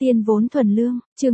Tiên vốn thuần lương, chương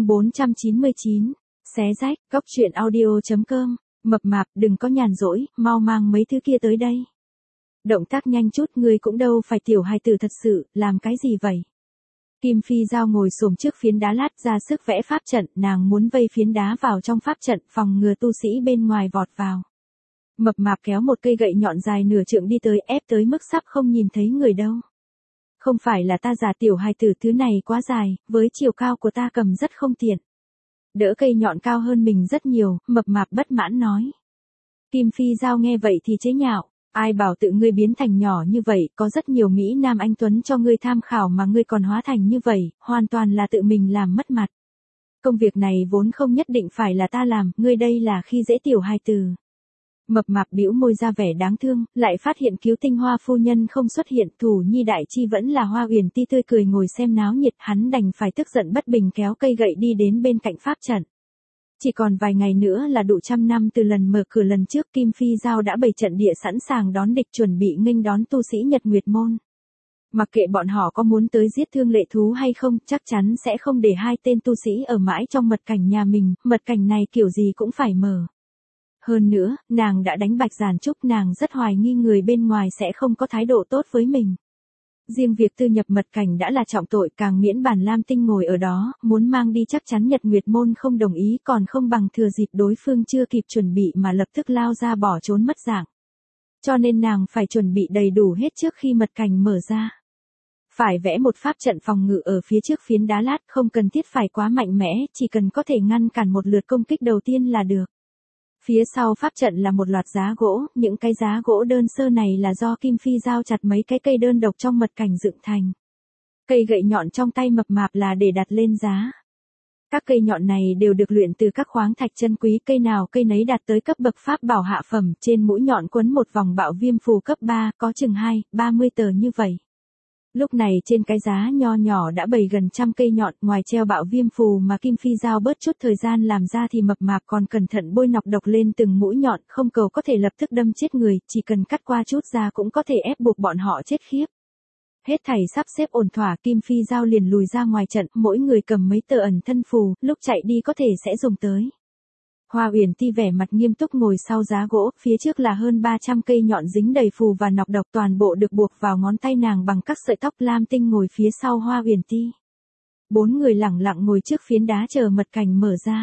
499, xé rách, góc truyện audio.com, mập mạp đừng có nhàn rỗi, mau mang mấy thứ kia tới đây. Động tác nhanh chút, ngươi cũng đâu phải tiểu hài tử thật sự, làm cái gì vậy? Kim Phi Giao ngồi xổm trước phiến đá lát ra sức vẽ pháp trận, nàng muốn vây phiến đá vào trong pháp trận phòng ngừa tu sĩ bên ngoài vọt vào. Mập mạp kéo một cây gậy nhọn dài nửa trượng đi tới, ép tới mức sắp không nhìn thấy người đâu. Không phải là ta giả tiểu hài tử, thứ này quá dài, với chiều cao của ta cầm rất không tiện. Đỡ cây nhọn cao hơn mình rất nhiều, mập mạp bất mãn nói. Kim Phi Giao nghe vậy thì chế nhạo, ai bảo tự ngươi biến thành nhỏ như vậy, có rất nhiều Mỹ Nam anh Tuấn cho ngươi tham khảo mà ngươi còn hóa thành như vậy, hoàn toàn là tự mình làm mất mặt. Công việc này vốn không nhất định phải là ta làm, ngươi đây là khi dễ tiểu hài tử. Mập mạp bĩu môi ra vẻ đáng thương, lại phát hiện Cứu Tinh Hoa phu nhân không xuất hiện, Thủ Nhi đại chi vẫn là Hoa Uyển Ti tươi cười ngồi xem náo nhiệt, hắn đành phải tức giận bất bình kéo cây gậy đi đến bên cạnh pháp trận. Chỉ còn vài ngày nữa là đủ 100 năm từ lần mở cửa lần trước, Kim Phi Giao đã bày trận địa sẵn sàng đón địch, chuẩn bị nghênh đón tu sĩ Nhật Nguyệt môn. Mặc kệ bọn họ có muốn tới giết thương lệ thú hay không, chắc chắn sẽ không để hai tên tu sĩ ở mãi trong mật cảnh nhà mình, mật cảnh này kiểu gì cũng phải mở. Hơn nữa, nàng đã đánh Bạch Giản Trúc, nàng rất hoài nghi người bên ngoài sẽ không có thái độ tốt với mình. Riêng việc tư nhập mật cảnh đã là trọng tội, càng miễn bản Lam Tinh ngồi ở đó, muốn mang đi chắc chắn Nhật Nguyệt môn không đồng ý, còn không bằng thừa dịp đối phương chưa kịp chuẩn bị mà lập tức lao ra bỏ trốn mất dạng. Cho nên nàng phải chuẩn bị đầy đủ hết trước khi mật cảnh mở ra. Phải vẽ một pháp trận phòng ngự ở phía trước phiến đá lát, không cần thiết phải quá mạnh mẽ, chỉ cần có thể ngăn cản một lượt công kích đầu tiên là được. Phía sau pháp trận là một loạt giá gỗ, những cái giá gỗ đơn sơ này là do Kim Phi Giao chặt mấy cái cây đơn độc trong mật cảnh dựng thành. Cây gậy nhọn trong tay mập mạp là để đặt lên giá. Các cây nhọn này đều được luyện từ các khoáng thạch chân quý, cây nào cây nấy đạt tới cấp bậc pháp bảo hạ phẩm, trên mũi nhọn quấn một vòng bạo viêm phù cấp 3, có chừng 20-30 tờ như vậy. Lúc này trên cái giá nho nhỏ đã bày gần 100 cây nhọn, ngoài treo bạo viêm phù mà Kim Phi Giao bớt chút thời gian làm ra thì mập mạp còn cẩn thận bôi nọc độc lên từng mũi nhọn, không cầu có thể lập tức đâm chết người, chỉ cần cắt qua chút da cũng có thể ép buộc bọn họ chết khiếp. Hết thảy sắp xếp ổn thỏa, Kim Phi Giao liền lùi ra ngoài trận, mỗi người cầm mấy tờ ẩn thân phù, lúc chạy đi có thể sẽ dùng tới. Hoa Uyển Ti vẻ mặt nghiêm túc ngồi sau giá gỗ, phía trước là hơn 300 cây nhọn dính đầy phù và nọc độc, toàn bộ được buộc vào ngón tay nàng bằng các sợi tóc. Lam Tinh ngồi phía sau Hoa Uyển Ti. 4 người lẳng lặng ngồi trước phiến đá chờ mật cảnh mở ra.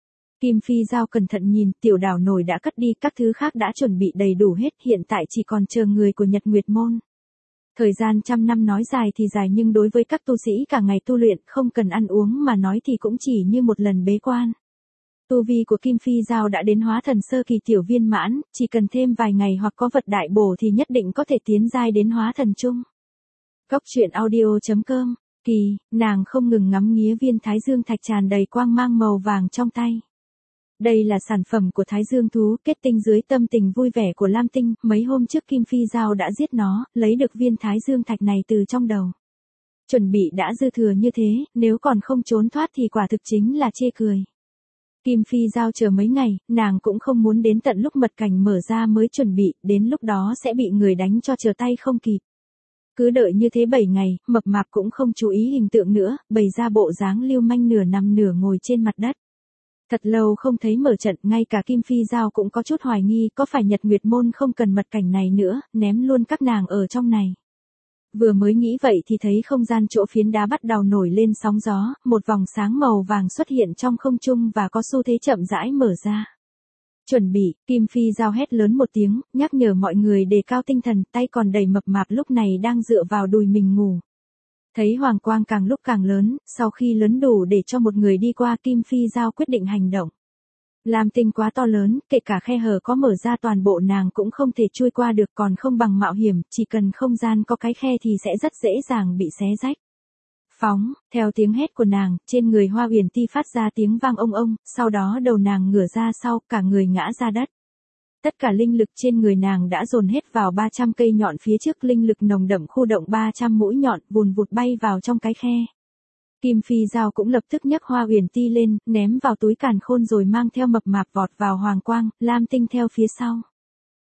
Kim Phi Giao cẩn thận nhìn, tiểu đảo nổi đã cất đi, các thứ khác đã chuẩn bị đầy đủ hết, hiện tại chỉ còn chờ người của Nhật Nguyệt môn. Thời gian 100 năm nói dài thì dài, nhưng đối với các tu sĩ cả ngày tu luyện không cần ăn uống mà nói thì cũng chỉ như một lần bế quan. Tu vi của Kim Phi Giao đã đến hóa thần sơ kỳ tiểu viên mãn, chỉ cần thêm vài ngày hoặc có vật đại bổ thì nhất định có thể tiến giai đến hóa thần trung. Góc truyện audio.com, kỳ, nàng không ngừng ngắm nghía viên Thái Dương thạch tràn đầy quang mang màu vàng trong tay. Đây là sản phẩm của Thái Dương thú, kết tinh dưới tâm tình vui vẻ của Lam Tinh, mấy hôm trước Kim Phi Giao đã giết nó, lấy được viên Thái Dương thạch này từ trong đầu. Chuẩn bị đã dư thừa như thế, nếu còn không trốn thoát thì quả thực chính là chê cười. Kim Phi Giao chờ mấy ngày, nàng cũng không muốn đến tận lúc mật cảnh mở ra mới chuẩn bị, đến lúc đó sẽ bị người đánh cho trở tay không kịp. Cứ đợi như thế 7 ngày, mập mạp cũng không chú ý hình tượng nữa, bày ra bộ dáng lưu manh nửa nằm nửa ngồi trên mặt đất. Thật lâu không thấy mở trận, ngay cả Kim Phi Giao cũng có chút hoài nghi có phải Nhật Nguyệt môn không cần mật cảnh này nữa, ném luôn các nàng ở trong này. Vừa mới nghĩ vậy thì thấy không gian chỗ phiến đá bắt đầu nổi lên sóng gió, một vòng sáng màu vàng xuất hiện trong không trung và có xu thế chậm rãi mở ra. Chuẩn bị, Kim Phi Giao hét lớn một tiếng, nhắc nhở mọi người đề cao tinh thần, tay còn đầy mập mạp lúc này đang dựa vào đùi mình ngủ. Thấy hoàng quang càng lúc càng lớn, sau khi lớn đủ để cho một người đi qua, Kim Phi Giao quyết định hành động. Lam Tinh quá to lớn, kể cả khe hở có mở ra toàn bộ nàng cũng không thể chui qua được, còn không bằng mạo hiểm, chỉ cần không gian có cái khe thì sẽ rất dễ dàng bị xé rách. Phóng, theo tiếng hét của nàng, trên người Hoa Uyển Ti phát ra tiếng vang ông ông, sau đó đầu nàng ngửa ra sau, cả người ngã ra đất. Tất cả linh lực trên người nàng đã dồn hết vào 300 cây nhọn phía trước, linh lực nồng đậm khu động 300 mũi nhọn, vùn vụt bay vào trong cái khe. Kim Phi Giao cũng lập tức nhấc Hoa Uyển Ti lên, ném vào túi càn khôn rồi mang theo mập mạp vọt vào hoàng quang, Lam Tinh theo phía sau.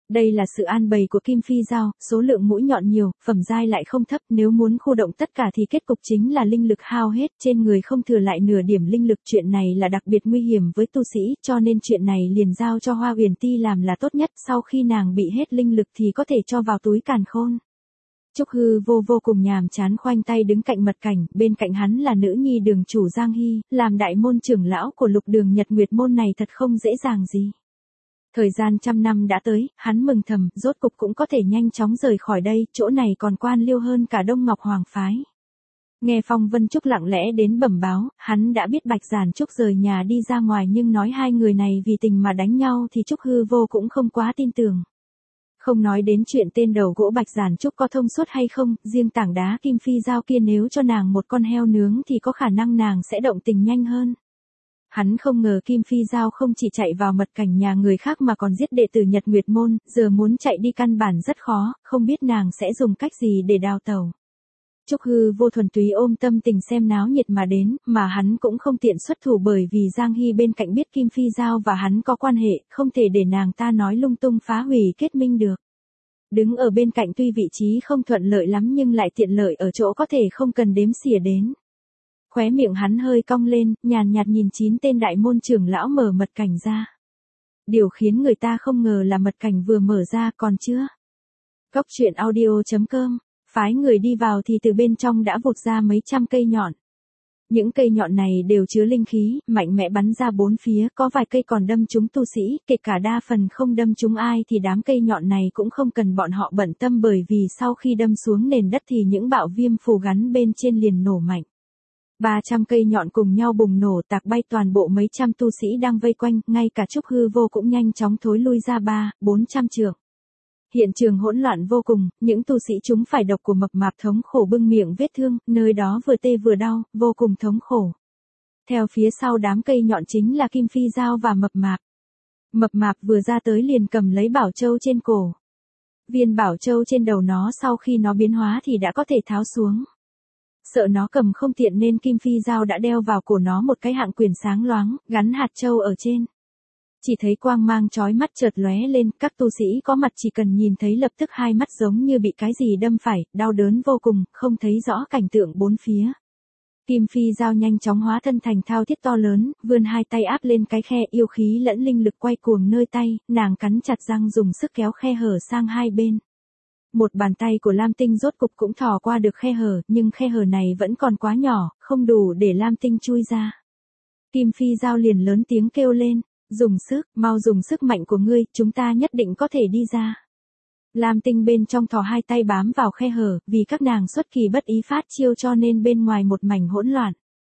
Đây là sự an bày của Kim Phi Giao, số lượng mũi nhọn nhiều, phẩm giai lại không thấp, nếu muốn khu động tất cả thì kết cục chính là linh lực hao hết, trên người không thừa lại nửa điểm linh lực, chuyện này là đặc biệt nguy hiểm với tu sĩ, cho nên chuyện này liền giao cho Hoa Huyền Ti làm là tốt nhất, sau khi nàng bị hết linh lực thì có thể cho vào túi càn khôn. Trúc Hư vô cùng nhàm chán khoanh tay đứng cạnh mật cảnh, bên cạnh hắn là nữ nhi đường chủ Giang Hy, làm đại môn trưởng lão của Lục Đường Nhật Nguyệt môn này thật không dễ dàng gì. Thời gian 100 năm đã tới, hắn mừng thầm, rốt cục cũng có thể nhanh chóng rời khỏi đây, chỗ này còn quan liêu hơn cả Đông Ngọc Hoàng phái. Nghe Phong Vân Trúc lặng lẽ đến bẩm báo, hắn đã biết Bạch Giản Trúc rời nhà đi ra ngoài nhưng nói hai người này vì tình mà đánh nhau thì Trúc Hư Vô cũng không quá tin tưởng. Không nói đến chuyện tên đầu gỗ Bạch Giản Trúc có thông suốt hay không, riêng tảng đá Kim Phi Giao kia nếu cho nàng một con heo nướng thì có khả năng nàng sẽ động tình nhanh hơn. Hắn không ngờ Kim Phi Giao không chỉ chạy vào mật cảnh nhà người khác mà còn giết đệ tử Nhật Nguyệt môn, giờ muốn chạy đi căn bản rất khó, không biết nàng sẽ dùng cách gì để đào tẩu. Trúc Hư Vô thuần túy ôm tâm tình xem náo nhiệt mà đến, mà hắn cũng không tiện xuất thủ bởi vì Giang Hy bên cạnh biết Kim Phi Giao và hắn có quan hệ, không thể để nàng ta nói lung tung phá hủy kết minh được. Đứng ở bên cạnh tuy vị trí không thuận lợi lắm nhưng lại tiện lợi ở chỗ có thể không cần đếm xỉa đến. Khóe miệng hắn hơi cong lên, nhàn nhạt nhìn 9 tên đại môn trưởng lão mở mật cảnh ra. Điều khiến người ta không ngờ là mật cảnh vừa mở ra còn chưa. Góc truyện audio.com, phái người đi vào thì từ bên trong đã vụt ra mấy trăm cây nhọn. Những cây nhọn này đều chứa linh khí, mạnh mẽ bắn ra bốn phía, có vài cây còn đâm trúng tu sĩ, kể cả đa phần không đâm trúng ai thì đám cây nhọn này cũng không cần bọn họ bận tâm bởi vì sau khi đâm xuống nền đất thì những bạo viêm phù gắn bên trên liền nổ mạnh. 300 cây nhọn cùng nhau bùng nổ tạc bay toàn bộ mấy trăm tu sĩ đang vây quanh, ngay cả Trúc Hư Vô cũng nhanh chóng thối lui ra 400 trượng. Hiện trường hỗn loạn vô cùng, những tu sĩ chúng phải độc của Mập Mạp thống khổ bưng miệng vết thương, nơi đó vừa tê vừa đau, vô cùng thống khổ. Theo phía sau đám cây nhọn chính là Kim Phi Giao và Mập Mạp. Mập Mạp vừa ra tới liền cầm lấy bảo châu trên cổ. Viên bảo châu trên đầu nó sau khi nó biến hóa thì đã có thể tháo xuống. Sợ nó cầm không tiện nên Kim Phi Giao đã đeo vào cổ nó một cái hạng quyền sáng loáng, gắn hạt châu ở trên. Chỉ thấy quang mang chói mắt chợt lóe lên, các tu sĩ có mặt chỉ cần nhìn thấy lập tức hai mắt giống như bị cái gì đâm phải, đau đớn vô cùng, không thấy rõ cảnh tượng bốn phía. Kim Phi Giao nhanh chóng hóa thân thành thao thiết to lớn, vươn hai tay áp lên cái khe, yêu khí lẫn linh lực quay cuồng nơi tay, nàng cắn chặt răng dùng sức kéo khe hở sang hai bên. Một bàn tay của Lam Tinh rốt cục cũng thò qua được khe hở, nhưng khe hở này vẫn còn quá nhỏ, không đủ để Lam Tinh chui ra. Kim Phi Giao liền lớn tiếng kêu lên, dùng sức, mau dùng sức mạnh của ngươi, chúng ta nhất định có thể đi ra. Lam Tinh bên trong thò hai tay bám vào khe hở, vì các nàng xuất kỳ bất ý phát chiêu cho nên bên ngoài một mảnh hỗn loạn.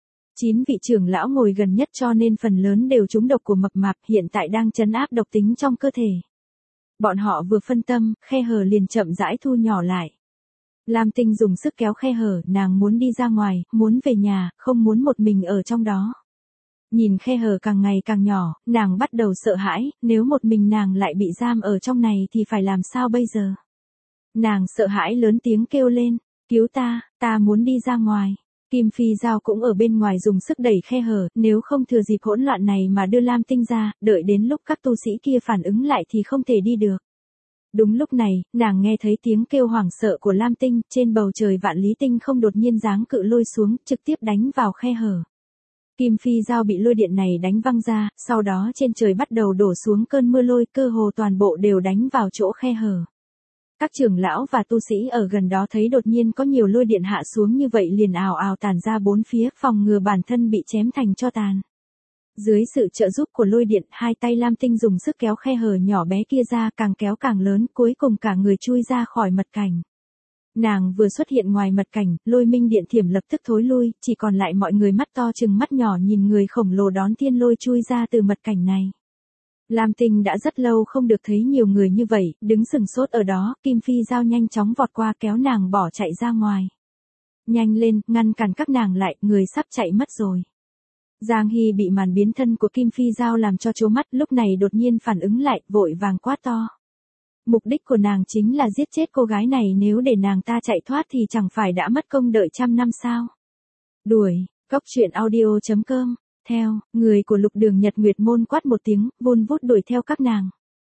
9 vị trưởng lão ngồi gần nhất cho nên phần lớn đều trúng độc của Mập Mạp, hiện tại đang trấn áp độc tính trong cơ thể. Bọn họ vừa phân tâm, khe hở liền chậm rãi thu nhỏ lại. Lam Tinh dùng sức kéo khe hở, nàng muốn đi ra ngoài, muốn về nhà, không muốn một mình ở trong đó. Nhìn khe hở càng ngày càng nhỏ, nàng bắt đầu sợ hãi, nếu một mình nàng lại bị giam ở trong này thì phải làm sao bây giờ? Nàng sợ hãi lớn tiếng kêu lên, cứu ta, ta muốn đi ra ngoài. Kim Phi Giao cũng ở bên ngoài dùng sức đẩy khe hở, nếu không thừa dịp hỗn loạn này mà đưa Lam Tinh ra, đợi đến lúc các tu sĩ kia phản ứng lại thì không thể đi được. Đúng lúc này, nàng nghe thấy tiếng kêu hoảng sợ của Lam Tinh, trên bầu trời vạn lý tinh không đột nhiên giáng cự lôi xuống, trực tiếp đánh vào khe hở. Kim Phi Giao bị lôi điện này đánh văng ra, sau đó trên trời bắt đầu đổ xuống cơn mưa lôi, cơ hồ toàn bộ đều đánh vào chỗ khe hở. Các trưởng lão và tu sĩ ở gần đó thấy đột nhiên có nhiều lôi điện hạ xuống như vậy liền ào ào tản ra bốn phía, phòng ngừa bản thân bị chém thành tro tàn. Dưới sự trợ giúp của lôi điện, hai tay Lam Tinh dùng sức kéo khe hở nhỏ bé kia ra, càng kéo càng lớn, cuối cùng cả người chui ra khỏi mật cảnh. Nàng vừa xuất hiện ngoài mật cảnh, lôi minh điện thiểm lập tức thối lui, chỉ còn lại mọi người mắt to chừng mắt nhỏ nhìn người khổng lồ đón thiên lôi chui ra từ mật cảnh này. Lam Tinh đã rất lâu không được thấy nhiều người như vậy, đứng sừng sốt ở đó, Kim Phi Giao nhanh chóng vọt qua kéo nàng bỏ chạy ra ngoài. Nhanh lên, ngăn cản các nàng lại, người sắp chạy mất rồi. Giang Hy bị màn biến thân của Kim Phi Giao làm cho trố mắt, lúc này đột nhiên phản ứng lại, vội vàng quát to. Mục đích của nàng chính là giết chết cô gái này, nếu để nàng ta chạy thoát thì chẳng phải đã mất công đợi 100 năm sao. Đuổi, góc truyện audio.com. Theo, người của Lục Đường Nhật Nguyệt môn quát một tiếng, vun vút đuổi theo các nàng.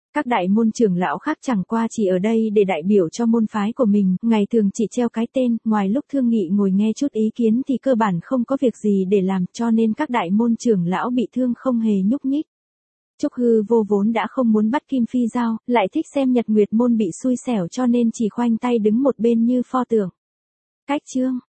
Các đại môn trưởng lão khác chẳng qua chỉ ở đây để đại biểu cho môn phái của mình, ngày thường chỉ treo cái tên, ngoài lúc thương nghị ngồi nghe chút ý kiến thì cơ bản không có việc gì để làm, cho nên các đại môn trưởng lão bị thương không hề nhúc nhích. Trúc Hư Vô vốn đã không muốn bắt Kim Phi Giao, lại thích xem Nhật Nguyệt môn bị xui xẻo cho nên chỉ khoanh tay đứng một bên như pho tượng. Cách chương